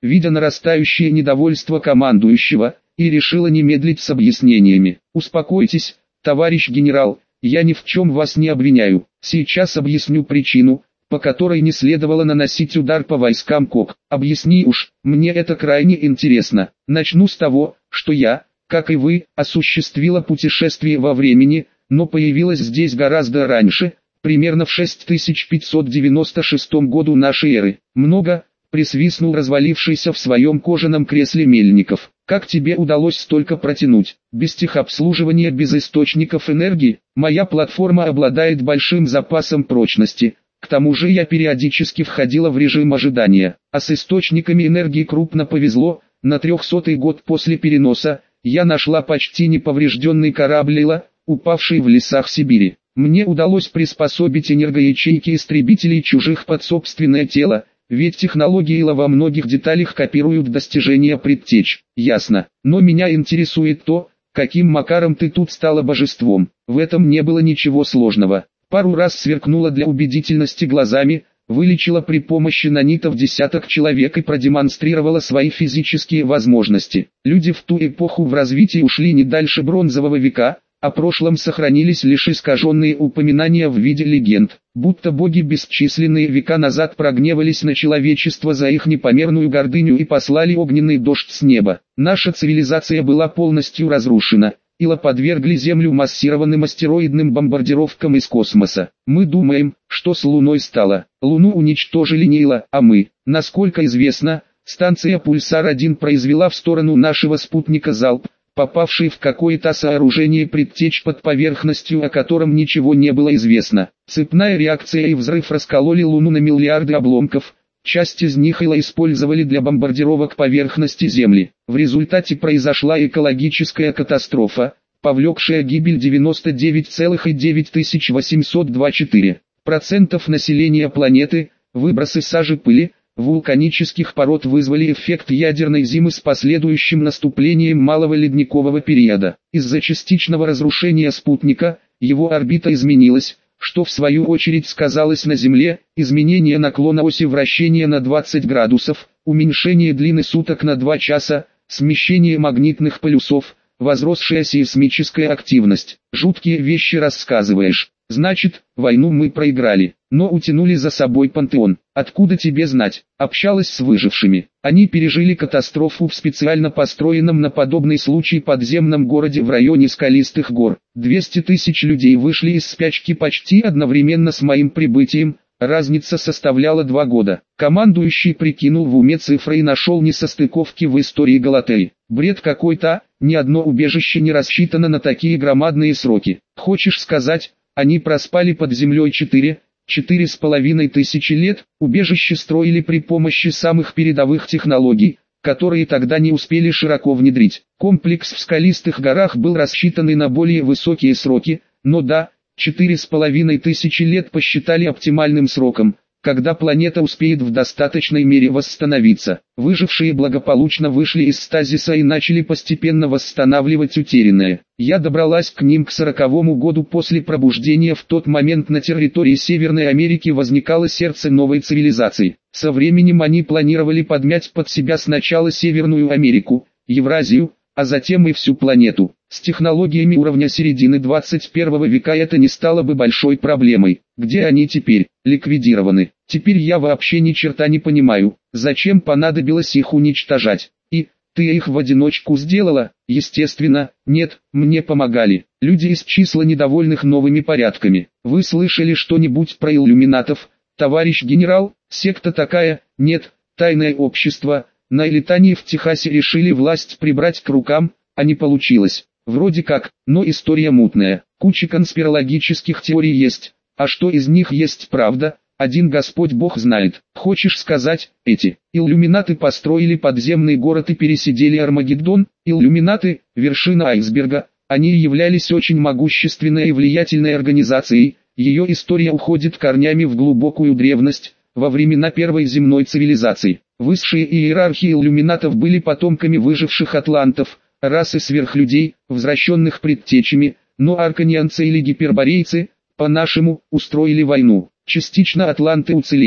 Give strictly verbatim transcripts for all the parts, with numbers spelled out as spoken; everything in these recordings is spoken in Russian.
видя нарастающее недовольство командующего, и решила не медлить с объяснениями. «Успокойтесь, товарищ генерал, я ни в чем вас не обвиняю. Сейчас объясню причину, по которой не следовало наносить удар по войскам КОК. Объясни уж, мне это крайне интересно. Начну с того, что я, как и вы, осуществила путешествие во времени, но появилась здесь гораздо раньше, примерно в шесть тысяч пятьсот девяносто шестом году нашей эры. Много, присвистнул развалившийся в своем кожаном кресле Мельников. Как тебе удалось столько протянуть? Без техобслуживания, без источников энергии? Моя платформа обладает большим запасом прочности. К тому же я периодически входила в режим ожидания. А с источниками энергии крупно повезло. На трехсотый год после переноса, я нашла почти неповрежденный корабль Лила, упавший в лесах Сибири. Мне удалось приспособить энергоячейки истребителей чужих под собственное тело, ведь технологии Ила во многих деталях копируют достижения предтеч. Ясно. Но меня интересует то, каким макаром ты тут стала божеством. В этом не было ничего сложного. Пару раз сверкнула для убедительности глазами, вылечила при помощи нанитов десяток человек и продемонстрировала свои физические возможности. Люди в ту эпоху в развитии ушли не дальше бронзового века, о прошлом сохранились лишь искаженные упоминания в виде легенд, будто боги бесчисленные века назад прогневались на человечество за их непомерную гордыню и послали огненный дождь с неба. Наша цивилизация была полностью разрушена. Ила подвергли Землю массированным астероидным бомбардировкам из космоса. Мы думаем, что с Луной стало. Луну уничтожили не Ила, а мы. Насколько известно, станция Пульсар один произвела в сторону нашего спутника залп, попавший в какое-то сооружение предтеч под поверхностью, о котором ничего не было известно. Цепная реакция и взрыв раскололи Луну на миллиарды обломков. Часть из них Ила использовали для бомбардировок поверхности Земли. В результате произошла экологическая катастрофа, повлекшая гибель девяносто девять целых девять тысяч восемьсот двадцать четыре процентов населения планеты, выбросы сажи, пыли, вулканических пород вызвали эффект ядерной зимы с последующим наступлением малого ледникового периода. Из-за частичного разрушения спутника, его орбита изменилась, что в свою очередь сказалось на Земле: изменение наклона оси вращения на двадцать градусов, уменьшение длины суток на два часа, смещение магнитных полюсов, возросшая сейсмическая активность. Жуткие вещи рассказываешь. Значит, войну мы проиграли, но утянули за собой пантеон. Откуда тебе знать? Общалась с выжившими. Они пережили катастрофу в специально построенном на подобный случай подземном городе в районе скалистых гор. двести тысяч людей вышли из спячки почти одновременно с моим прибытием. Разница составляла два года. Командующий прикинул в уме цифры и нашел несостыковки в истории Галатеи. Бред какой-то, ни одно убежище не рассчитано на такие громадные сроки. Хочешь сказать, они проспали под землей четыре, четыре с половиной тысячи лет? Убежище строили при помощи самых передовых технологий, которые тогда не успели широко внедрить. Комплекс в скалистых горах был рассчитан и на более высокие сроки, но да, четыре с половиной тысячи лет посчитали оптимальным сроком, когда планета успеет в достаточной мере восстановиться. Выжившие благополучно вышли из стазиса и начали постепенно восстанавливать утерянное. Я добралась к ним к сороковому году после пробуждения. В тот момент на территории Северной Америки возникало сердце новой цивилизации. Со временем они планировали подмять под себя сначала Северную Америку, Евразию, а затем и всю планету. С технологиями уровня середины двадцать первого века это не стало бы большой проблемой. Где они теперь? Ликвидированы. Теперь я вообще ни черта не понимаю, зачем понадобилось их уничтожать. И, ты их в одиночку сделала? Естественно, нет, мне помогали. Люди из числа недовольных новыми порядками. Вы слышали что-нибудь про иллюминатов, товарищ генерал? Секта такая? Нет, тайное общество. На Элитании в Техасе решили власть прибрать к рукам, а не получилось. Вроде как, но история мутная. Куча конспирологических теорий есть. А что из них есть правда, один Господь Бог знает. Хочешь сказать, эти иллюминаты построили подземный город и пересидели Армагеддон? Иллюминаты – вершина айсберга. Они являлись очень могущественной и влиятельной организацией. Ее история уходит корнями в глубокую древность, во времена первой земной цивилизации. Высшие иерархии иллюминатов были потомками выживших атлантов, расы сверхлюдей, возвращенных предтечами, но арканианцы или гиперборейцы, по-нашему, устроили войну. Частично атланты уцелели,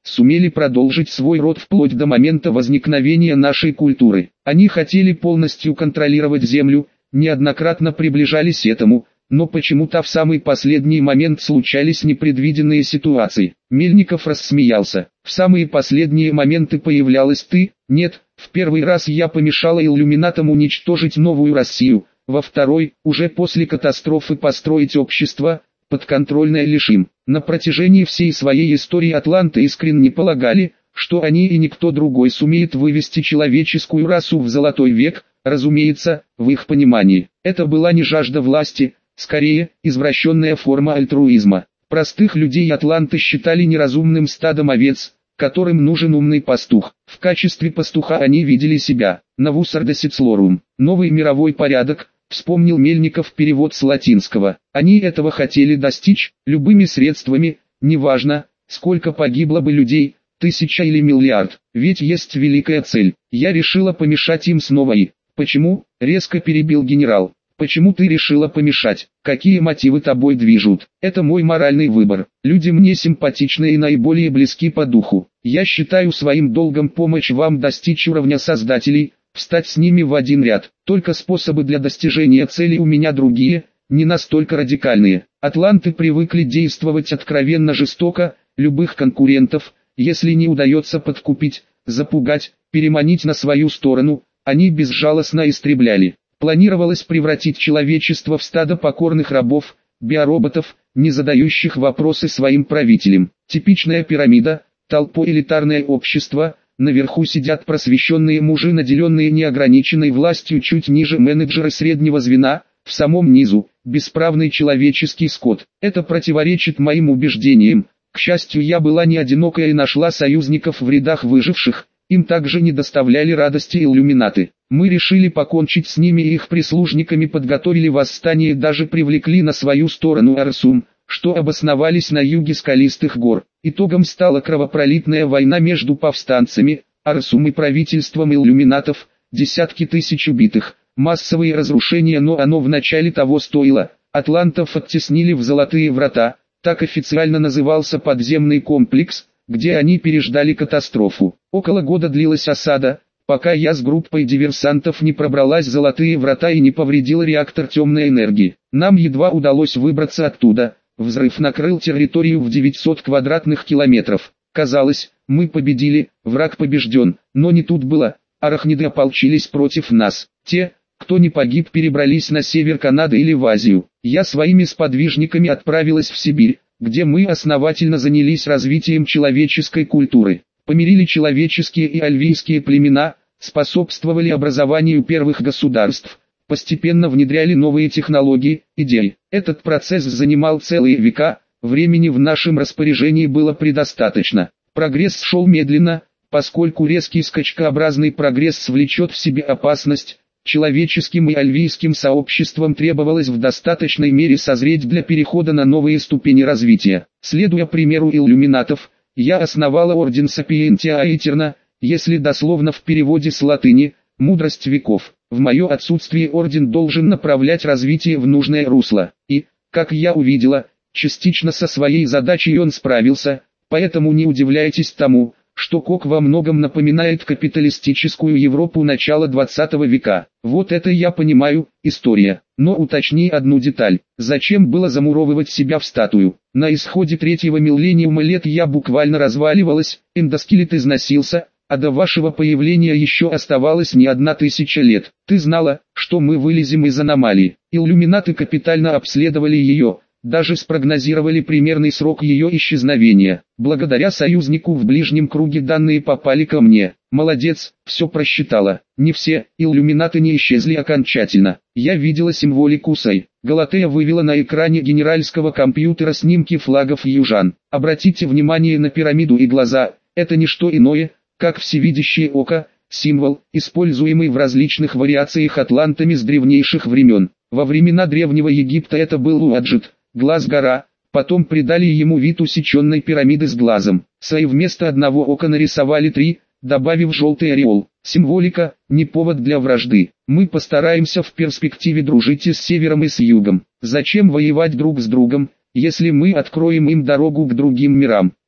сумели продолжить свой род вплоть до момента возникновения нашей культуры. Они хотели полностью контролировать землю, неоднократно приближались к этому, но почему-то в самый последний момент случались непредвиденные ситуации. Мельников рассмеялся. В самые последние моменты появлялась ты? Нет, в первый раз я помешала иллюминатам уничтожить новую Россию, во второй, уже после катастрофы построить общество, подконтрольное лишь им. На протяжении всей своей истории атланты искренне полагали, что они и никто другой сумеет вывести человеческую расу в золотой век. Разумеется, в их понимании, это была не жажда власти, скорее, извращенная форма альтруизма. Простых людей атланты считали неразумным стадом овец, которым нужен умный пастух. В качестве пастуха они видели себя. Novus ordo seclorum, новый мировой порядок, вспомнил Мельников перевод с латинского. Они этого хотели достичь, любыми средствами, неважно, сколько погибло бы людей, тысяча или миллиард, ведь есть великая цель. Я решила помешать им снова и... Почему? Резко перебил генерал. Почему ты решила помешать? Какие мотивы тобой движут? Это мой моральный выбор. Люди мне симпатичны и наиболее близки по духу. Я считаю своим долгом помочь вам достичь уровня создателей, встать с ними в один ряд. Только способы для достижения цели у меня другие, не настолько радикальные. Атланты привыкли действовать откровенно жестоко, любых конкурентов, если не удается подкупить, запугать, переманить на свою сторону, они безжалостно истребляли. Планировалось превратить человечество в стадо покорных рабов, биороботов, не задающих вопросы своим правителям. Типичная пирамида, толпоэлитарное общество, наверху сидят просвещенные мужи, наделенные неограниченной властью, чуть ниже менеджеры среднего звена, в самом низу, бесправный человеческий скот. Это противоречит моим убеждениям. К счастью, я была не одинокая и нашла союзников в рядах выживших. Им также не доставляли радости иллюминаты. Мы решили покончить с ними и их прислужниками, подготовили восстание и даже привлекли на свою сторону Арсум, что обосновались на юге скалистых гор. Итогом стала кровопролитная война между повстанцами, Арсум и правительством иллюминатов, десятки тысяч убитых, массовые разрушения, но оно вначале того стоило. Атлантов оттеснили в Золотые Врата, так официально назывался подземный комплекс, где они переждали катастрофу. Около года длилась осада, пока я с группой диверсантов не пробралась в Золотые Врата и не повредила реактор темной энергии. Нам едва удалось выбраться оттуда, взрыв накрыл территорию в девятьсот квадратных километров. Казалось, мы победили, враг побежден, но не тут было, арахниды ополчились против нас. Те, кто не погиб, перебрались на север Канады или в Азию. Я своими сподвижниками отправилась в Сибирь, где мы основательно занялись развитием человеческой культуры, помирили человеческие и альвийские племена, способствовали образованию первых государств, постепенно внедряли новые технологии, идеи. Этот процесс занимал целые века, времени в нашем распоряжении было предостаточно. Прогресс шел медленно, поскольку резкий скачкообразный прогресс влечет в себе опасность. Человеческим и альвийским сообществам требовалось в достаточной мере созреть для перехода на новые ступени развития. Следуя примеру иллюминатов, я основала орден Сапиентия Аэтерна, если дословно в переводе с латыни, мудрость веков. В мое отсутствие орден должен направлять развитие в нужное русло. И, как я увидела, частично со своей задачей он справился, поэтому не удивляйтесь тому, что Кок во многом напоминает капиталистическую Европу начала двадцатого века. Вот это я понимаю, история. Но уточни одну деталь. Зачем было замуровывать себя в статую? На исходе третьего миллениума лет я буквально разваливалась, эндоскелет износился, а до вашего появления еще оставалось не одна тысяча лет. Ты знала, что мы вылезем из аномалии. Иллюминаты капитально обследовали ее, даже спрогнозировали примерный срок ее исчезновения. Благодаря союзнику в ближнем круге данные попали ко мне. Молодец, все просчитала. Не все, иллюминаты не исчезли окончательно. Я видела символику Сай. Галатея вывела на экране генеральского компьютера снимки флагов южан. Обратите внимание на пирамиду и глаза, это не что иное, как всевидящее око, символ, используемый в различных вариациях атлантами с древнейших времен. Во времена Древнего Египта это был Уаджид, глаз-гора, потом придали ему вид усеченной пирамиды с глазом. Сай вместо одного ока нарисовали три, добавив желтый ореол. Символика, не повод для вражды. Мы постараемся в перспективе дружить и с севером, и с югом. Зачем воевать друг с другом, если мы откроем им дорогу к другим мирам?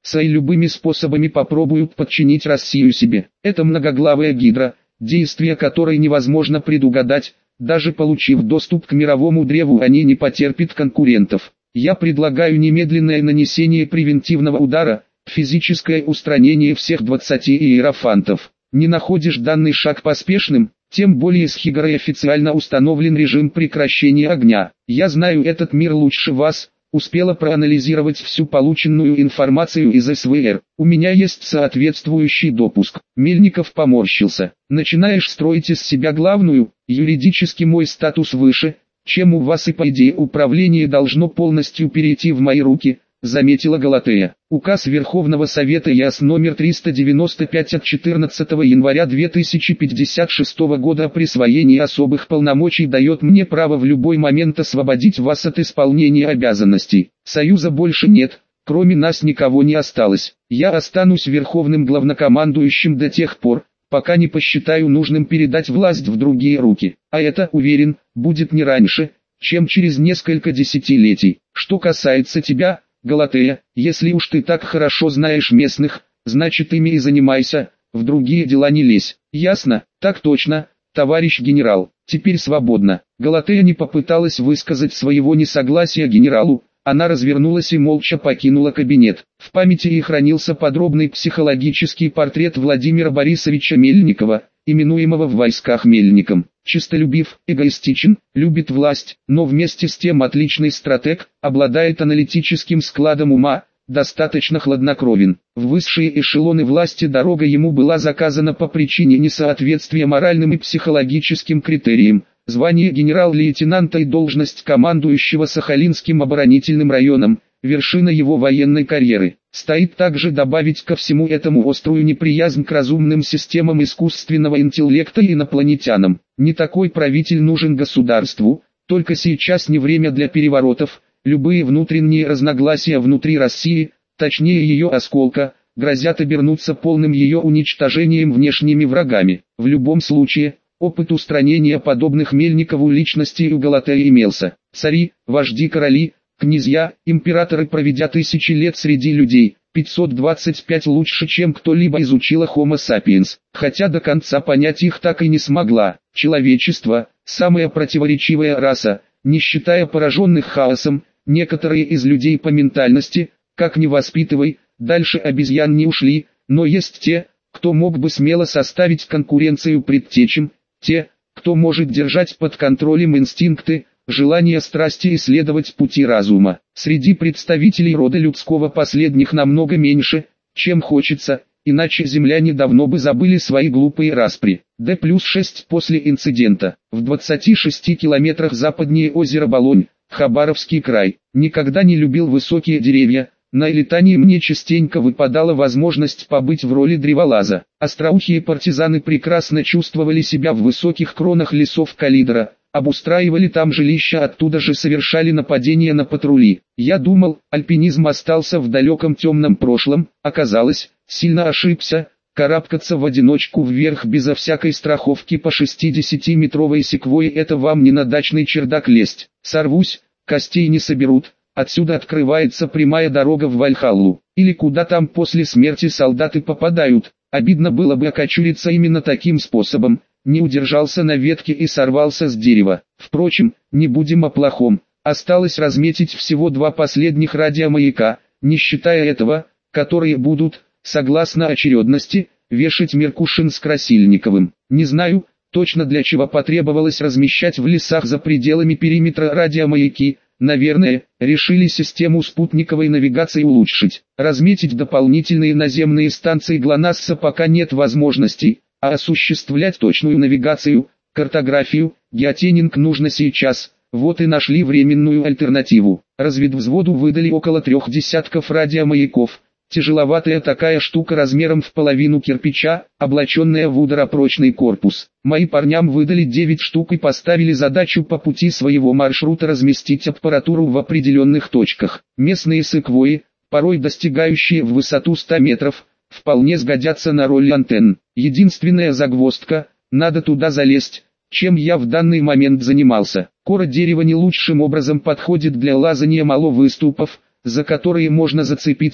Сай любыми способами попробуют подчинить Россию себе. Это многоглавая гидра, действия которой невозможно предугадать. Даже получив доступ к мировому древу, они не потерпят конкурентов. Я предлагаю немедленное нанесение превентивного удара, физическое устранение всех двадцати иерофантов. Не находишь данный шаг поспешным? Тем более с Хигарой официально установлен режим прекращения огня. Я знаю этот мир лучше вас, успела проанализировать всю полученную информацию из эс вэ эр. У меня есть соответствующий допуск. Мельников поморщился. Начинаешь строить из себя главную, юридически мой статус выше, чем у вас, и по идее управление должно полностью перейти в мои руки, заметила Галатея. Указ Верховного Совета ЯС номер триста девяносто пять от четырнадцатого января две тысячи пятьдесят шестого года о присвоении особых полномочий дает мне право в любой момент освободить вас от исполнения обязанностей. Союза больше нет, кроме нас никого не осталось. Я останусь верховным главнокомандующим до тех пор, пока не посчитаю нужным передать власть в другие руки. А это, уверен, будет не раньше, чем через несколько десятилетий. Что касается тебя, Галатея, если уж ты так хорошо знаешь местных, значит ими и занимайся, в другие дела не лезь. Ясно? Так точно, товарищ генерал. Теперь свободно. Галатея не попыталась высказать своего несогласия генералу, она развернулась и молча покинула кабинет. В памяти ей хранился подробный психологический портрет Владимира Борисовича Мельникова, именуемого в войсках Мельником. Чистолюбив, эгоистичен, любит власть, но вместе с тем отличный стратег, обладает аналитическим складом ума, достаточно хладнокровен. В высшие эшелоны власти дорога ему была заказана по причине несоответствия моральным и психологическим критериям. Звание генерал-лейтенанта и должность командующего Сахалинским оборонительным районом – вершина его военной карьеры. Стоит также добавить ко всему этому острую неприязнь к разумным системам искусственного интеллекта и инопланетянам. Не такой правитель нужен государству, только сейчас не время для переворотов. Любые внутренние разногласия внутри России, точнее ее осколка, грозят обернуться полным ее уничтожением внешними врагами. В любом случае, опыт устранения подобных Мельникову личностей у Галатеи имелся. Цари, вожди, короли, князья, императоры, проведя тысячи лет среди людей, пятьсот двадцать пять лучше, чем кто-либо изучила Homo sapiens, хотя до конца понять их так и не смогла. Человечество – самая противоречивая раса, не считая пораженных хаосом. Некоторые из людей по ментальности, как ни воспитывай, дальше обезьян не ушли, но есть те, кто мог бы смело составить конкуренцию предтечам, те, кто может держать под контролем инстинкты, желание, страсти и следовать пути разума. Среди представителей рода людского последних намного меньше, чем хочется, иначе земляне давно бы забыли свои глупые распри. Д плюс шесть после инцидента. В двадцати шести километрах западнее озера Болонь, Хабаровский край. Никогда не любил высокие деревья. На летании мне частенько выпадала возможность побыть в роли древолаза. Остроухие партизаны прекрасно чувствовали себя в высоких кронах лесов Калидора, обустраивали там жилища, оттуда же совершали нападения на патрули. Я думал, альпинизм остался в далеком темном прошлом, оказалось, сильно ошибся. Карабкаться в одиночку вверх безо всякой страховки по шестидесятиметровой секвойе — это вам не на дачный чердак лезть. Сорвусь, костей не соберут. Отсюда открывается прямая дорога в Вальхаллу, или куда там после смерти солдаты попадают. Обидно было бы окочуриться именно таким способом. Не удержался на ветке и сорвался с дерева. Впрочем, не будем о плохом. Осталось разметить всего два последних радиомаяка, не считая этого, которые будут, согласно очередности, вешать Меркушин с Красильниковым. Не знаю, точно для чего потребовалось размещать в лесах за пределами периметра радиомаяки. Наверное, решили систему спутниковой навигации улучшить. Разметить дополнительные наземные станции ГЛОНАССа пока нет возможностей, а осуществлять точную навигацию, картографию, геотеннинг нужно сейчас. Вот и нашли временную альтернативу. Разведвзводу выдали около трех десятков радиомаяков. Тяжеловатая такая штука размером в половину кирпича, облаченная в ударопрочный корпус. Мои парням выдали девять штук и поставили задачу по пути своего маршрута разместить аппаратуру в определенных точках. Местные секвойи, порой достигающие в высоту ста метров, вполне сгодятся на роль антенн. Единственная загвоздка – надо туда залезть, чем я в данный момент занимался. Кора дерева не лучшим образом подходит для лазания мало выступов, за которые можно зацепиться,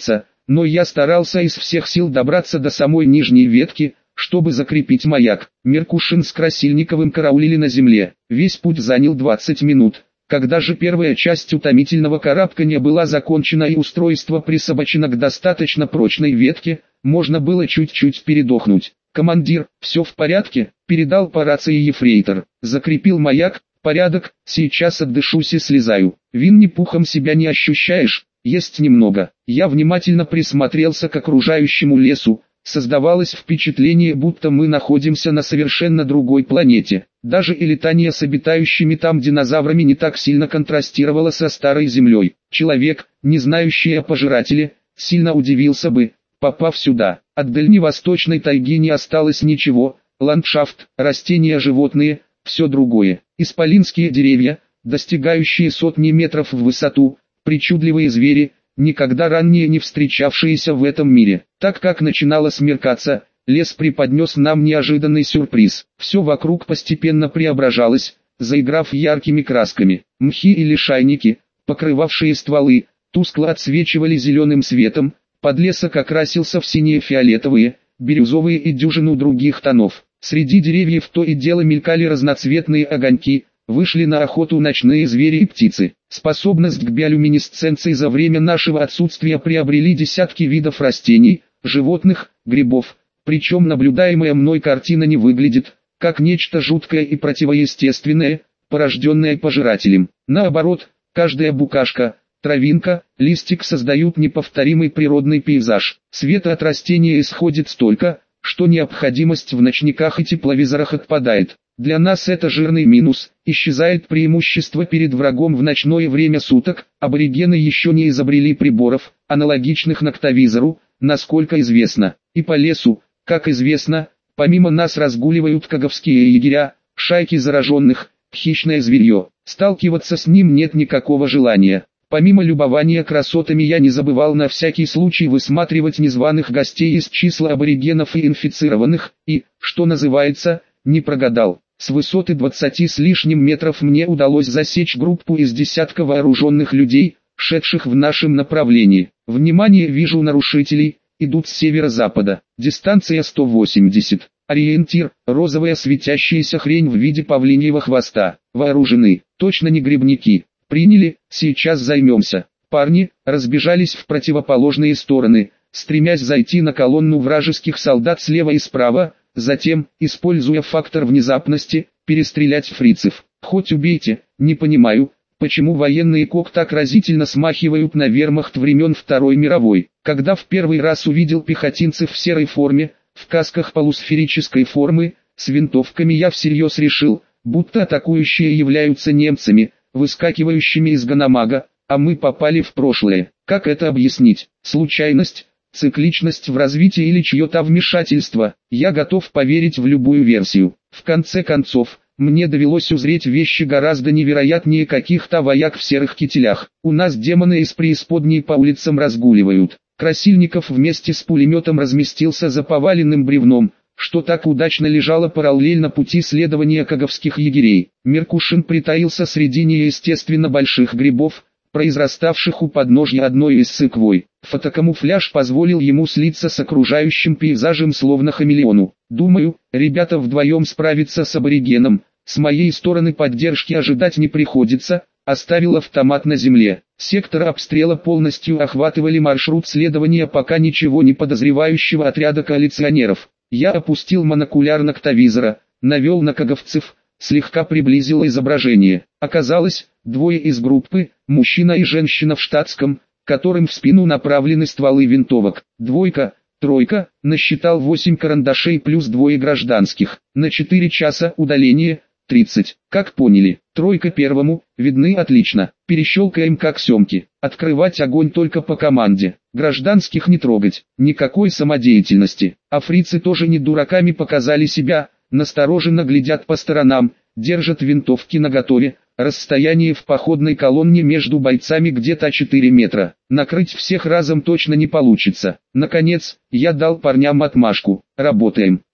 но я старался из всех сил добраться до самой нижней ветки, чтобы закрепить маяк. Меркушин с Красильниковым караулили на земле. Весь путь занял двадцать минут. Когда же первая часть утомительного карабкания была закончена и устройство присобачено к достаточно прочной ветке, можно было чуть-чуть передохнуть. «Командир, все в порядке?» – передал по рации ефрейтор. «Закрепил маяк, порядок, сейчас отдышусь и слезаю. Винни-Пухом себя не ощущаешь?» «Есть немного». Я внимательно присмотрелся к окружающему лесу. Создавалось впечатление, будто мы находимся на совершенно другой планете. Даже и летание с обитающими там динозаврами не так сильно контрастировало со старой Землей. Человек, не знающий о пожирателе, сильно удивился бы, попав сюда. От дальневосточной тайги не осталось ничего, ландшафт, растения, животные, все другое. Исполинские деревья, достигающие сотни метров в высоту, причудливые звери, никогда ранее не встречавшиеся в этом мире. Так как начинало смеркаться, лес преподнес нам неожиданный сюрприз. Все вокруг постепенно преображалось, заиграв яркими красками. Мхи и лишайники, покрывавшие стволы, тускло отсвечивали зеленым светом, подлесок окрасился в синие, фиолетовые, бирюзовые и дюжину других тонов. Среди деревьев то и дело мелькали разноцветные огоньки, вышли на охоту ночные звери и птицы. Способность к биолюминесценции за время нашего отсутствия приобрели десятки видов растений, животных, грибов, причем наблюдаемая мной картина не выглядит, как нечто жуткое и противоестественное, порожденное пожирателем. Наоборот, каждая букашка, травинка, листик создают неповторимый природный пейзаж. Света от растения исходит столько, что необходимость в ночниках и тепловизорах отпадает. Для нас это жирный минус, исчезает преимущество перед врагом в ночное время суток. Аборигены еще не изобрели приборов, аналогичных ноктовизору, насколько известно. И по лесу, как известно, помимо нас разгуливают каговские егеря, шайки зараженных, хищное зверье. Сталкиваться с ним нет никакого желания. Помимо любования красотами я не забывал на всякий случай высматривать незваных гостей из числа аборигенов и инфицированных, и, что называется, не прогадал. С высоты двадцати с лишним метров мне удалось засечь группу из десятка вооруженных людей, шедших в нашем направлении. Внимание, вижу нарушителей, идут с северо-запада. Дистанция сто восемьдесят. Ориентир, розовая светящаяся хрень в виде павлиньего хвоста. Вооружены, точно не грибники. Приняли, сейчас займемся. Парни разбежались в противоположные стороны, стремясь зайти на колонну вражеских солдат слева и справа, затем, используя фактор внезапности, перестрелять фрицев. Хоть убейте, не понимаю, почему военные КОК так разительно смахивают на вермахт времен Второй мировой. Когда в первый раз увидел пехотинцев в серой форме, в касках полусферической формы, с винтовками, я всерьез решил, будто атакующие являются немцами, выскакивающими из Ганамага, а мы попали в прошлое. Как это объяснить? Случайность? Цикличность в развитии или чье-то вмешательство? Я готов поверить в любую версию. В конце концов, мне довелось узреть вещи гораздо невероятнее каких-то вояк в серых кителях. У нас демоны из преисподней по улицам разгуливают. Красильников вместе с пулеметом разместился за поваленным бревном, что так удачно лежало параллельно пути следования каговских егерей. Меркушин притаился среди неестественно больших грибов, произраставших у подножья одной из сыквой. Фотокамуфляж позволил ему слиться с окружающим пейзажем словно хамелеону. Думаю, ребята вдвоем справятся с аборигеном, с моей стороны поддержки ожидать не приходится. Оставил автомат на земле. Сектор обстрела полностью охватывали маршрут следования пока ничего не подозревающего отряда коалиционеров. Я опустил монокуляр ноктовизора, навел на каговцев, слегка приблизил изображение. Оказалось, двое из группы, мужчина и женщина в штатском, которым в спину направлены стволы винтовок. Двойка, тройка, насчитал восемь карандашей плюс двое гражданских. На четыре часа удаление, тридцать. Как поняли, тройка первому, видны отлично. Перещелкаем как семки. Открывать огонь только по команде. Гражданских не трогать. Никакой самодеятельности. А фрицы тоже не дураками показали себя, настороженно глядят по сторонам, держат винтовки наготове. Расстояние в походной колонне между бойцами где-то четыре метра. Накрыть всех разом точно не получится. Наконец, я дал парням отмашку. Работаем.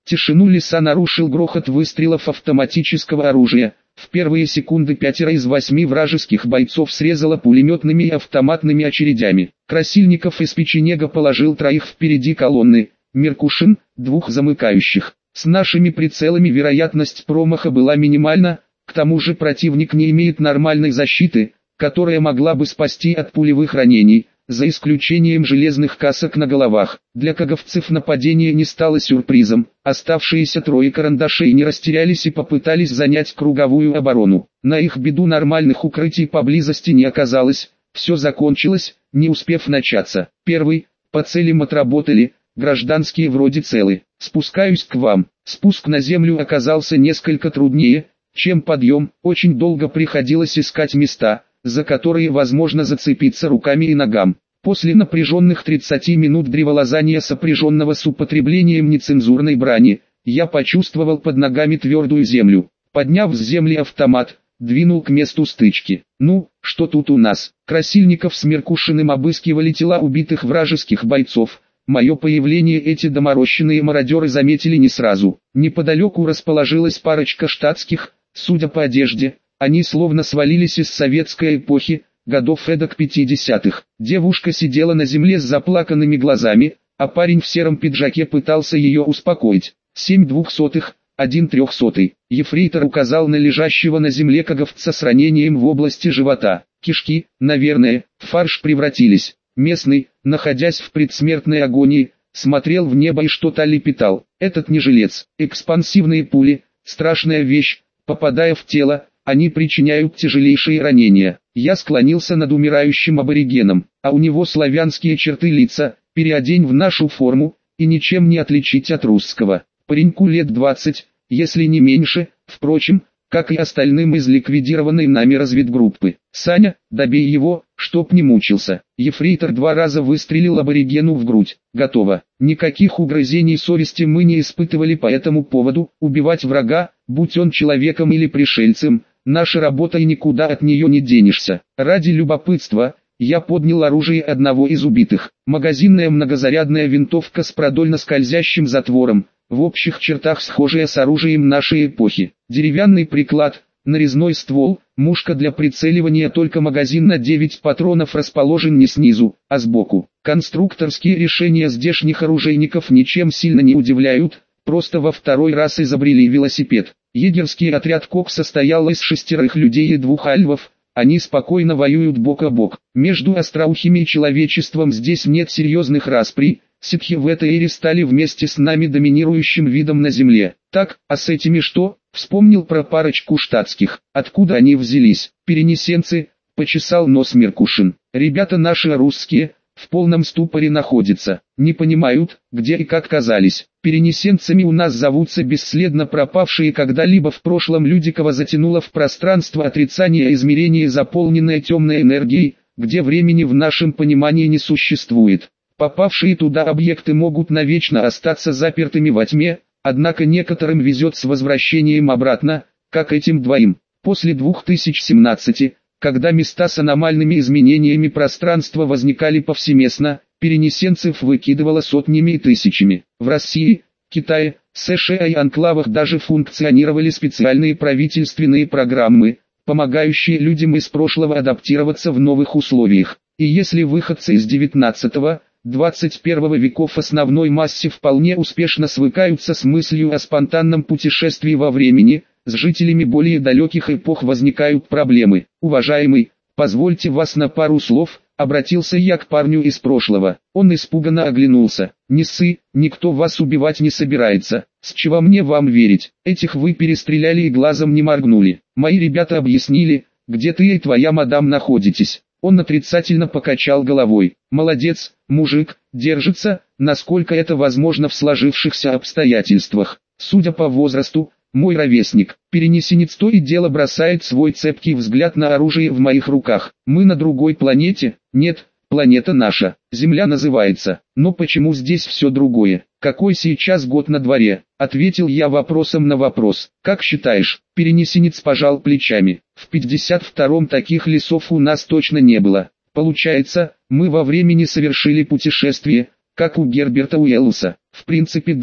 Тишину леса нарушил грохот выстрелов автоматического оружия. В первые секунды пятеро из восьми вражеских бойцов срезало пулеметными и автоматными очередями. Красильников из печенега положил троих впереди колонны, Меркушин – двух замыкающих. С нашими прицелами вероятность промаха была минимальна, к тому же противник не имеет нормальной защиты, которая могла бы спасти от пулевых ранений, за исключением железных касок на головах. Для каговцев нападение не стало сюрпризом, оставшиеся трое карандашей не растерялись и попытались занять круговую оборону. На их беду нормальных укрытий поблизости не оказалось, все закончилось, не успев начаться. Первый, по целям отработали, гражданские вроде целы. Спускаюсь к вам. Спуск на землю оказался несколько труднее, чем подъем, очень долго приходилось искать места, за которые возможно зацепиться руками и ногам. После напряженных тридцати минут древолазания, сопряженного с употреблением нецензурной брани, я почувствовал под ногами твердую землю. Подняв с земли автомат, двинул к месту стычки. Ну, что тут у нас? Красильников с Меркушиным обыскивали тела убитых вражеских бойцов. Мое появление эти доморощенные мародеры заметили не сразу. Неподалеку расположилась парочка штатских, судя по одежде, они словно свалились из советской эпохи, годов эдак пятидесятых. Девушка сидела на земле с заплаканными глазами, а парень в сером пиджаке пытался ее успокоить. Семь двухсотых, один трехсотый. Ефрейтор указал на лежащего на земле каговца с ранением в области живота. Кишки, наверное, в фарш превратились. Местный, находясь в предсмертной агонии, смотрел в небо и что-то лепетал. Этот не жилец. Экспансивные пули, страшная вещь, попадая в тело, они причиняют тяжелейшие ранения. Я склонился над умирающим аборигеном, а у него славянские черты лица, переодень в нашу форму, и ничем не отличить от русского. Пареньку лет двадцать, если не меньше, впрочем, как и остальным из ликвидированной нами разведгруппы. Саня, добей его, чтоб не мучился. Ефрейтор два раза выстрелил аборигену в грудь. Готово. Никаких угрызений совести мы не испытывали по этому поводу. Убивать врага, будь он человеком или пришельцем, наша работа и никуда от нее не денешься. Ради любопытства, я поднял оружие одного из убитых. Магазинная многозарядная винтовка с продольно скользящим затвором, в общих чертах схожая с оружием нашей эпохи. Деревянный приклад, нарезной ствол, мушка для прицеливания, только магазин на девять патронов расположен не снизу, а сбоку. Конструкторские решения здешних оружейников ничем сильно не удивляют, просто во второй раз изобрели велосипед. Егерский отряд КОК состоял из шестерых людей и двух альвов, они спокойно воюют бок о бок. Между остроухими и человечеством здесь нет серьезных расприй. Ситхи в этой эре стали вместе с нами доминирующим видом на земле. Так, а с этими что? Вспомнил про парочку штатских. Откуда они взялись? Перенесенцы, почесал нос Меркушин. Ребята наши русские, в полном ступоре находятся. Не понимают, где и как оказались. Перенесенцами у нас зовутся бесследно пропавшие когда-либо в прошлом люди, кого затянуло в пространство отрицания измерения, заполненное темной энергией, где времени в нашем понимании не существует. Попавшие туда объекты могут навечно остаться запертыми во тьме, однако некоторым везет с возвращением обратно, как этим двоим. После две тысячи семнадцатого, когда места с аномальными изменениями пространства возникали повсеместно, перенесенцев выкидывало сотнями и тысячами. В России, Китае, США и анклавах даже функционировали специальные правительственные программы, помогающие людям из прошлого адаптироваться в новых условиях. И если выходцы из девятнадцатого, двадцать первого веков основной массе вполне успешно свыкаются с мыслью о спонтанном путешествии во времени, с жителями более далеких эпох возникают проблемы. Уважаемый, позвольте вас на пару слов, обратился я к парню из прошлого. Он испуганно оглянулся. Не ссы, никто вас убивать не собирается. С чего мне вам верить? Этих вы перестреляли и глазом не моргнули. Мои ребята объяснили, где ты и твоя мадам находитесь. Он отрицательно покачал головой. Молодец, мужик, держится, насколько это возможно в сложившихся обстоятельствах. Судя по возрасту, мой ровесник. Перенесенец то и дело бросает свой цепкий взгляд на оружие в моих руках. Мы на другой планете? Нет, планета наша. Земля называется. Но почему здесь все другое? Какой сейчас год на дворе? Ответил я вопросом на вопрос. Как считаешь? Перенесенец пожал плечами. В пятьдесят втором таких лесов у нас точно не было. Получается, мы во времени совершили путешествие, как у Герберта Уэллса. В принципе да.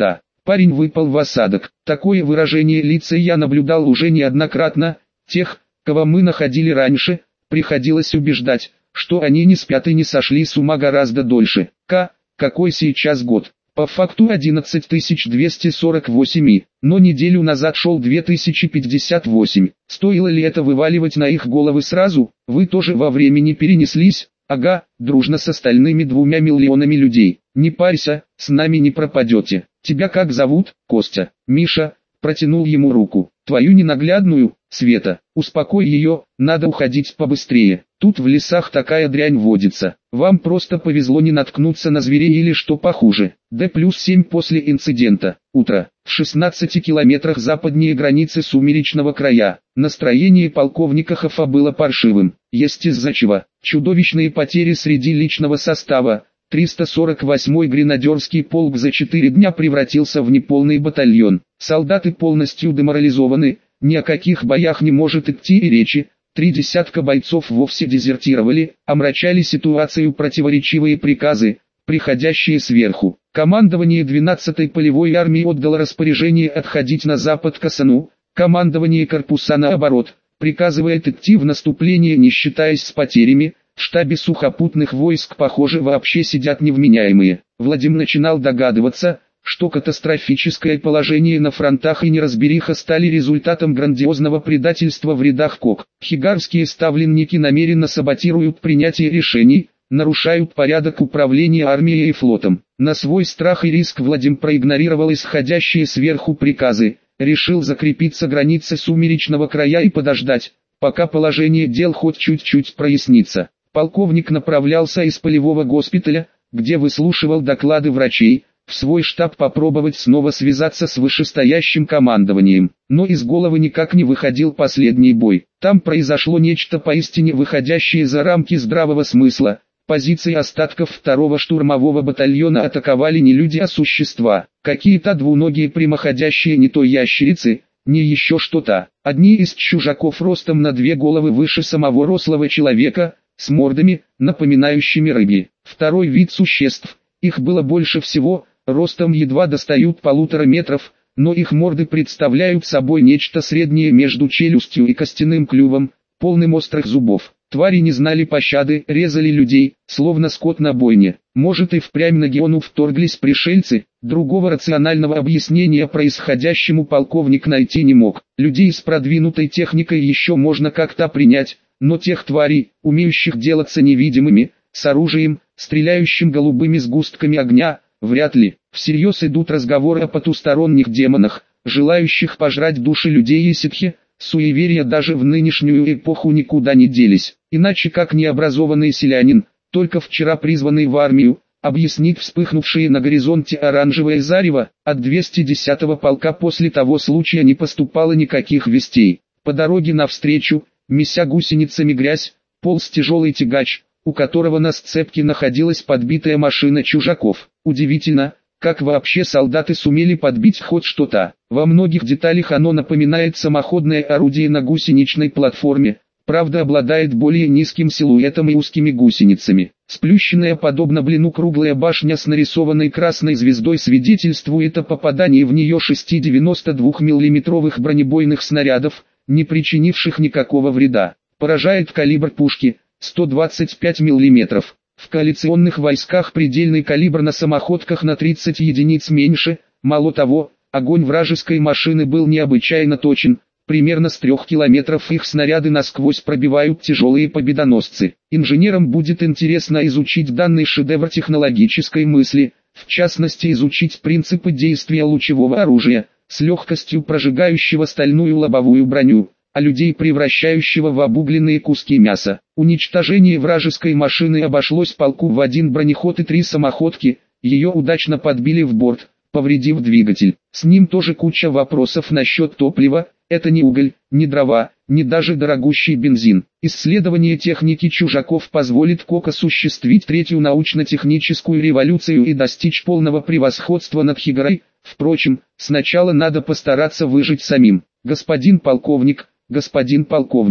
Парень выпал в осадок. Такое выражение лица я наблюдал уже неоднократно. Тех, кого мы находили раньше, приходилось убеждать, что они не спят и не сошли с ума гораздо дольше. К. Какой сейчас год? По факту одиннадцать тысяч двести сорок восемь, но неделю назад шел две тысячи пятьдесят восемь. Стоило ли это вываливать на их головы сразу? Вы тоже во времени перенеслись? Ага, дружно с остальными двумя миллионами людей. Не парься, с нами не пропадете. Тебя как зовут? Костя. Миша. Протянул ему руку. Твою ненаглядную, Света. Успокой ее, надо уходить побыстрее. Тут в лесах такая дрянь водится. Вам просто повезло не наткнуться на зверей или что похуже. Д плюс семь после инцидента. Утро. В шестнадцати километрах западнее границы Сумеречного края. Настроение полковника Хафа было паршивым. Есть из-за чего. Чудовищные потери среди личного состава. триста сорок восьмой гренадерский полк за четыре дня превратился в неполный батальон. Солдаты полностью деморализованы, ни о каких боях не может идти и речи. Три десятка бойцов вовсе дезертировали, омрачали ситуацию противоречивые приказы, приходящие сверху. Командование двенадцатой полевой армии отдало распоряжение отходить на запад к Асану, командование корпуса наоборот, приказывает идти в наступление не считаясь с потерями. В штабе сухопутных войск, похоже, вообще сидят невменяемые. Владимир начинал догадываться, что катастрофическое положение на фронтах и неразбериха стали результатом грандиозного предательства в рядах КОК. Хигарские ставленники намеренно саботируют принятие решений, нарушают порядок управления армией и флотом. На свой страх и риск Владимир проигнорировал исходящие сверху приказы, решил закрепиться границы Сумеречного края и подождать, пока положение дел хоть чуть-чуть прояснится. Полковник направлялся из полевого госпиталя, где выслушивал доклады врачей, в свой штаб попробовать снова связаться с вышестоящим командованием. Но из головы никак не выходил последний бой. Там произошло нечто поистине выходящее за рамки здравого смысла. Позиции остатков второго штурмового батальона атаковали не люди, а существа. Какие-то двуногие прямоходящие не то ящерицы, не еще что-то. Одни из чужаков ростом на две головы выше самого рослого человека, с мордами, напоминающими рыбьи. Второй вид существ, их было больше всего, ростом едва достают полутора метров, но их морды представляют собой нечто среднее между челюстью и костяным клювом, полным острых зубов. Твари не знали пощады, резали людей, словно скот на бойне. Может и впрямь на Геону вторглись пришельцы, другого рационального объяснения происходящему полковник найти не мог. Людей с продвинутой техникой еще можно как-то принять, но тех тварей, умеющих делаться невидимыми, с оружием, стреляющим голубыми сгустками огня, вряд ли. Всерьез идут разговоры о потусторонних демонах, желающих пожрать души людей и ситхи. Суеверия даже в нынешнюю эпоху никуда не делись. Иначе как необразованный селянин, только вчера призванный в армию, объяснит вспыхнувшие на горизонте оранжевое зарево. От двухсот десятого полка после того случая не поступало никаких вестей. По дороге навстречу, меся гусеницами грязь, полз тяжелый тягач, у которого на сцепке находилась подбитая машина чужаков. Удивительно, как вообще солдаты сумели подбить хоть что-то. Во многих деталях оно напоминает самоходное орудие на гусеничной платформе, правда обладает более низким силуэтом и узкими гусеницами. Сплющенная подобно блину круглая башня с нарисованной красной звездой свидетельствует о попадании в нее шести девяносто двухмиллиметровых бронебойных снарядов, не причинивших никакого вреда. Поражает калибр пушки – сто двадцать пять миллиметров. В коалиционных войсках предельный калибр на самоходках на тридцать единиц меньше, мало того, огонь вражеской машины был необычайно точен, примерно с трех километров их снаряды насквозь пробивают тяжелые победоносцы. Инженерам будет интересно изучить данный шедевр технологической мысли, в частности изучить принципы действия лучевого оружия, с легкостью прожигающего стальную лобовую броню, а людей превращающего в обугленные куски мяса. Уничтожение вражеской машины обошлось полку в один бронеход и три самоходки, ее удачно подбили в борт, повредив двигатель. С ним тоже куча вопросов насчет топлива, это не уголь, не дрова, не даже дорогущий бензин. Исследование техники чужаков позволит КОК осуществить третью научно-техническую революцию и достичь полного превосходства над Хигарой. Впрочем, сначала надо постараться выжить самим. Господин полковник, господин полковник,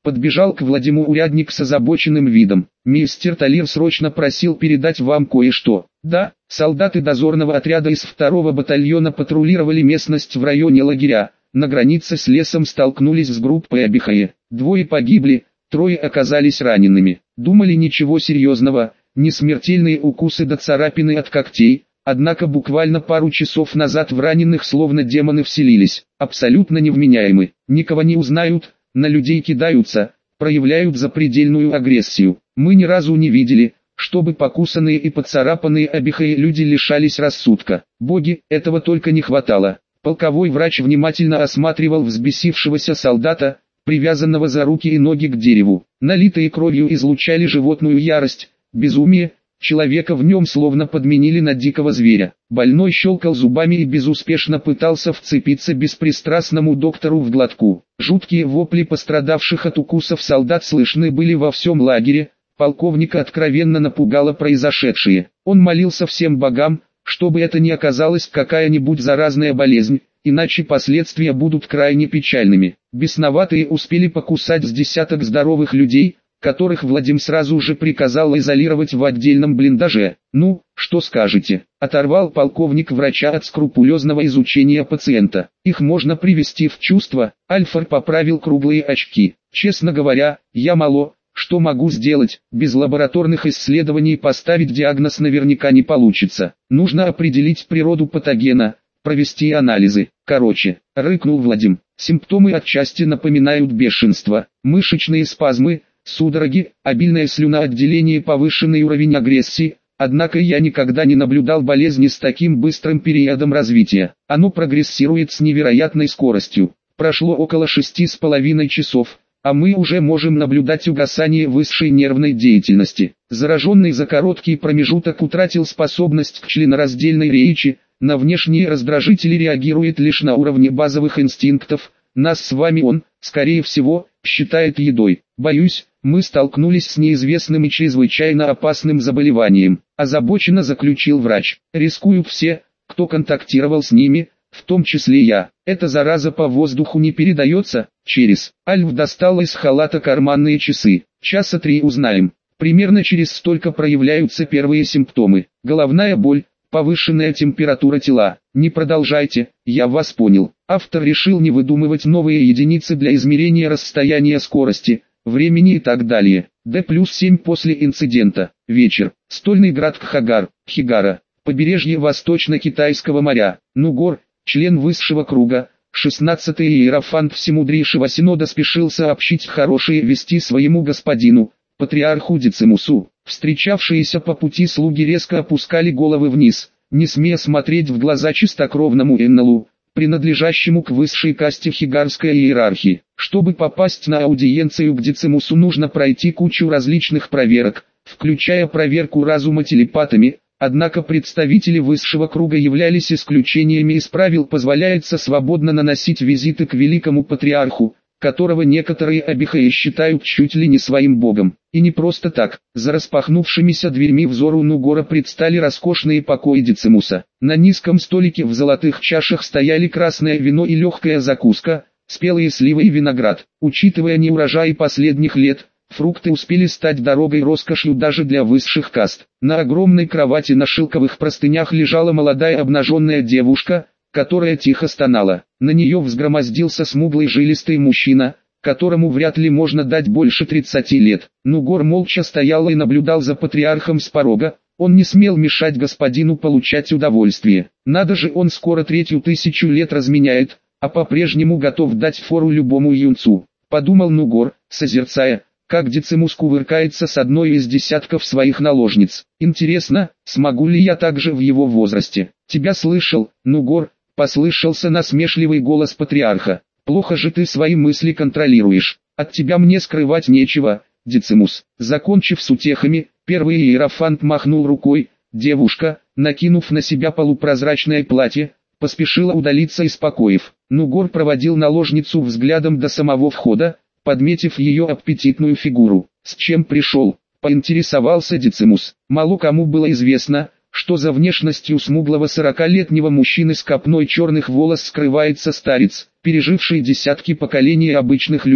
Подбежал к Владиму урядник с озабоченным видом. «Мистер Талир срочно просил передать вам кое-что». «Да». Солдаты дозорного отряда из второго батальона патрулировали местность в районе лагеря. На границе с лесом столкнулись с группой Абихая. Двое погибли, трое оказались ранеными. Думали, ничего серьезного, не смертельные укусы да царапины от когтей. Однако буквально пару часов назад в раненых словно демоны вселились. Абсолютно невменяемы, никого не узнают, на людей кидаются, проявляют запредельную агрессию. Мы ни разу не видели, чтобы покусанные и поцарапанные Абихаи люди лишались рассудка. Боги, этого только не хватало. Полковой врач внимательно осматривал взбесившегося солдата, привязанного за руки и ноги к дереву. Налитые кровью излучали животную ярость, безумие. Человека в нем словно подменили на дикого зверя. Больной щелкал зубами и безуспешно пытался вцепиться беспристрастному доктору в глотку. Жуткие вопли пострадавших от укусов солдат слышны были во всем лагере. Полковника откровенно напугало произошедшее. Он молился всем богам, чтобы это не оказалась какая-нибудь заразная болезнь, иначе последствия будут крайне печальными. Бесноватые успели покусать с десяток здоровых людей, которых Владим сразу же приказал изолировать в отдельном блиндаже. «Ну, что скажете?» – оторвал полковник врача от скрупулезного изучения пациента. «Их можно привести в чувство». Альфар поправил круглые очки. «Честно говоря, я мало, что могу сделать, без лабораторных исследований поставить диагноз наверняка не получится. Нужно определить природу патогена, провести анализы». «Короче», – рыкнул Владим, – «симптомы отчасти напоминают бешенство, мышечные спазмы, судороги, обильное слюноотделение, повышенный уровень агрессии, однако я никогда не наблюдал болезни с таким быстрым периодом развития. Оно прогрессирует с невероятной скоростью. Прошло около шести с половиной часов, а мы уже можем наблюдать угасание высшей нервной деятельности. Зараженный за короткий промежуток утратил способность к членораздельной речи, на внешние раздражители реагирует лишь на уровне базовых инстинктов. Нас с вами он, скорее всего, считает едой. Боюсь, мы столкнулись с неизвестным и чрезвычайно опасным заболеванием», – озабоченно заключил врач. «Рискуют все, кто контактировал с ними, в том числе я. Эта зараза по воздуху не передается. Через». Альф достал из халата карманные часы. «Часа три узнаем. Примерно через столько проявляются первые симптомы. Головная боль, повышенная температура тела». «Не продолжайте, я вас понял». Автор решил не выдумывать новые единицы для измерения расстояния, скорости, времени и так далее. Д плюс семь после инцидента. Вечер. Стольный град Кхагар, Хигара. Побережье Восточно-Китайского моря. Нугор, член высшего круга, шестнадцатый иерофант Всемудрейшего Синода, спешил сообщить хорошие вести своему господину, патриарху Децимусу. Встречавшиеся по пути слуги резко опускали головы вниз, не смея смотреть в глаза чистокровному Эннелу, принадлежащему к высшей касте хигарской иерархии. Чтобы попасть на аудиенцию к Децимусу, нужно пройти кучу различных проверок, включая проверку разума телепатами, однако представители высшего круга являлись исключениями. Из правил позволяется свободно наносить визиты к великому патриарху, которого некоторые Абихаи считают чуть ли не своим богом. И не просто так. За распахнувшимися дверьми взору Нугора предстали роскошные покои Децимуса. На низком столике в золотых чашах стояли красное вино и легкая закуска, спелые сливы и виноград. Учитывая неурожай последних лет, фрукты успели стать дорогой роскошью даже для высших каст. На огромной кровати на шелковых простынях лежала молодая обнаженная девушка, которая тихо стонала. На нее взгромоздился смуглый жилистый мужчина, которому вряд ли можно дать больше тридцати лет. Нугор молча стоял и наблюдал за патриархом с порога. Он не смел мешать господину получать удовольствие. Надо же, он скоро третью тысячу лет разменяет, а по-прежнему готов дать фору любому юнцу. Подумал Нугор, созерцая, как Децимус кувыркается с одной из десятков своих наложниц. Интересно, смогу ли я так же в его возрасте? «Тебя слышал, Нугор», — послышался насмешливый голос патриарха. «Плохо же ты свои мысли контролируешь. От тебя мне скрывать нечего, Децимус». Закончив с утехами, первый иерофант махнул рукой. Девушка, накинув на себя полупрозрачное платье, поспешила удалиться из покоев. Нугор проводил наложницу взглядом до самого входа, подметив ее аппетитную фигуру. «С чем пришел?» — поинтересовался Децимус. Мало кому было известно, что за внешностью смуглого сорокалетнего мужчины с копной черных волос скрывается старец, переживший десятки поколений обычных людей.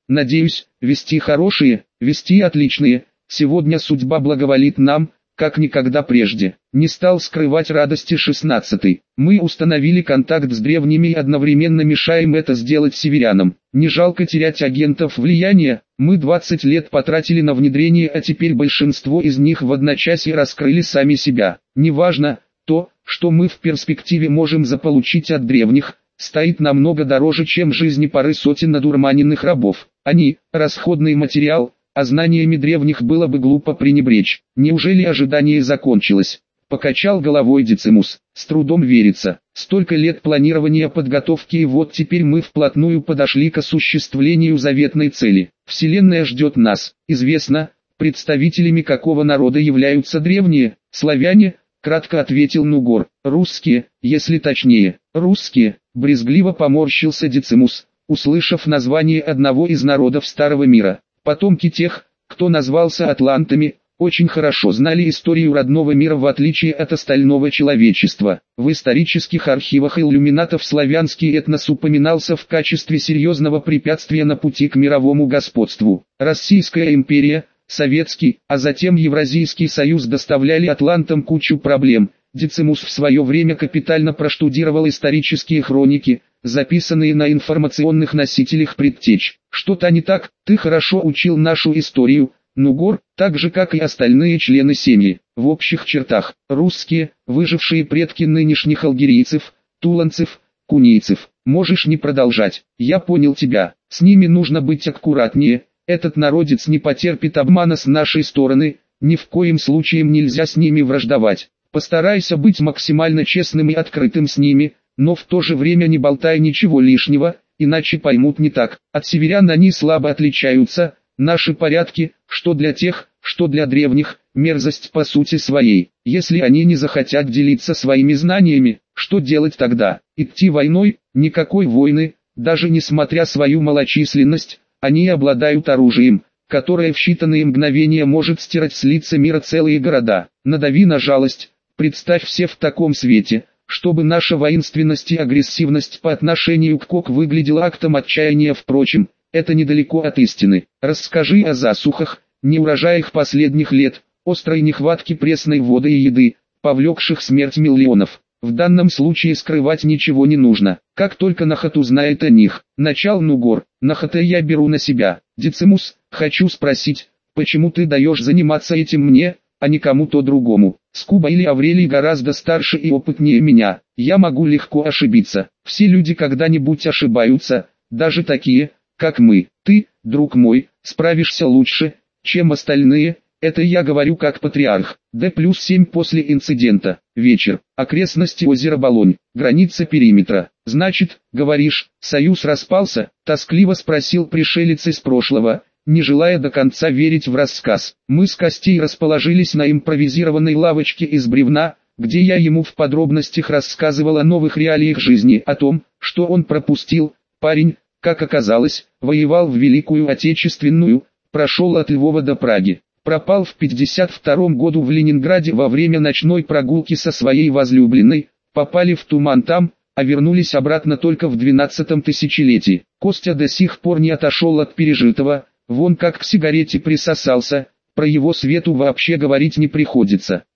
Надеюсь, вести хорошие, вести отличные. Сегодня судьба благоволит нам, как никогда прежде. Не стал скрывать радости шестнадцатый. Мы установили контакт с древними и одновременно мешаем это сделать северянам. Не жалко терять агентов влияния. Мы двадцать лет потратили на внедрение, а теперь большинство из них в одночасье раскрыли сами себя. Неважно, то, что мы в перспективе можем заполучить от древних, стоит намного дороже, чем жизни пары сотен надурманенных рабов. Они – расходный материал, а знаниями древних было бы глупо пренебречь. Неужели ожидание закончилось? Покачал головой Децимус. С трудом верится. Столько лет планирования, подготовки, и вот теперь мы вплотную подошли к осуществлению заветной цели. Вселенная ждет нас. Известно, представителями какого народа являются древние? Славяне? Кратко ответил Нугор. Русские, если точнее. Русские. Брезгливо поморщился Децимус, услышав название одного из народов Старого Мира. Потомки тех, кто назвался атлантами, очень хорошо знали историю родного мира в отличие от остального человечества. В исторических архивах иллюминатов славянский этнос упоминался в качестве серьезного препятствия на пути к мировому господству. Российская империя, Советский, а затем Евразийский союз доставляли атлантам кучу проблем. Децимус в свое время капитально проштудировал исторические хроники, записанные на информационных носителях предтеч. Что-то не так, ты хорошо учил нашу историю, Нугор, так же как и остальные члены семьи. В общих чертах, русские, выжившие предки нынешних алгерийцев, туланцев, кунийцев. Можешь не продолжать, я понял тебя, с ними нужно быть аккуратнее, этот народец не потерпит обмана с нашей стороны, ни в коем случае нельзя с ними враждовать. Постарайся быть максимально честным и открытым с ними, но в то же время не болтай ничего лишнего, иначе поймут не так. От северян они слабо отличаются, наши порядки, что для тех, что для древних, мерзость по сути своей. Если они не захотят делиться своими знаниями, что делать тогда? Идти войной? Никакой войны, даже несмотря свою малочисленность, они обладают оружием, которое в считанные мгновения может стирать с лица мира целые города. Надави на жалость. Представь все в таком свете, чтобы наша воинственность и агрессивность по отношению к Кок выглядела актом отчаяния. Впрочем, это недалеко от истины. Расскажи о засухах, неурожаях последних лет, острой нехватке пресной воды и еды, повлекших смерть миллионов. В данном случае скрывать ничего не нужно. Как только Нахат узнает о них, начал Нугор, Нахата я беру на себя. Децимус, хочу спросить, почему ты даешь заниматься этим мне, а не кому-то другому? Скуба или Аврелий гораздо старше и опытнее меня, я могу легко ошибиться. Все люди когда-нибудь ошибаются, даже такие, как мы. Ты, друг мой, справишься лучше, чем остальные, это я говорю как патриарх. Д плюс семь после инцидента. Вечер. Окрестности озера Болонь. Граница периметра. Значит, говоришь, союз распался? Тоскливо спросил пришелец из прошлого, не желая до конца верить в рассказ. Мы с Костей расположились на импровизированной лавочке из бревна, где я ему в подробностях рассказывал о новых реалиях жизни, о том, что он пропустил. Парень, как оказалось, воевал в Великую Отечественную, прошел от Львова до Праги. Пропал в пятьдесят втором году в Ленинграде во время ночной прогулки со своей возлюбленной, попали в туман там, а вернулись обратно только в двенадцатом тысячелетии. Костя до сих пор не отошел от пережитого, вон как к сигарете присосался, про его Свету вообще говорить не приходится.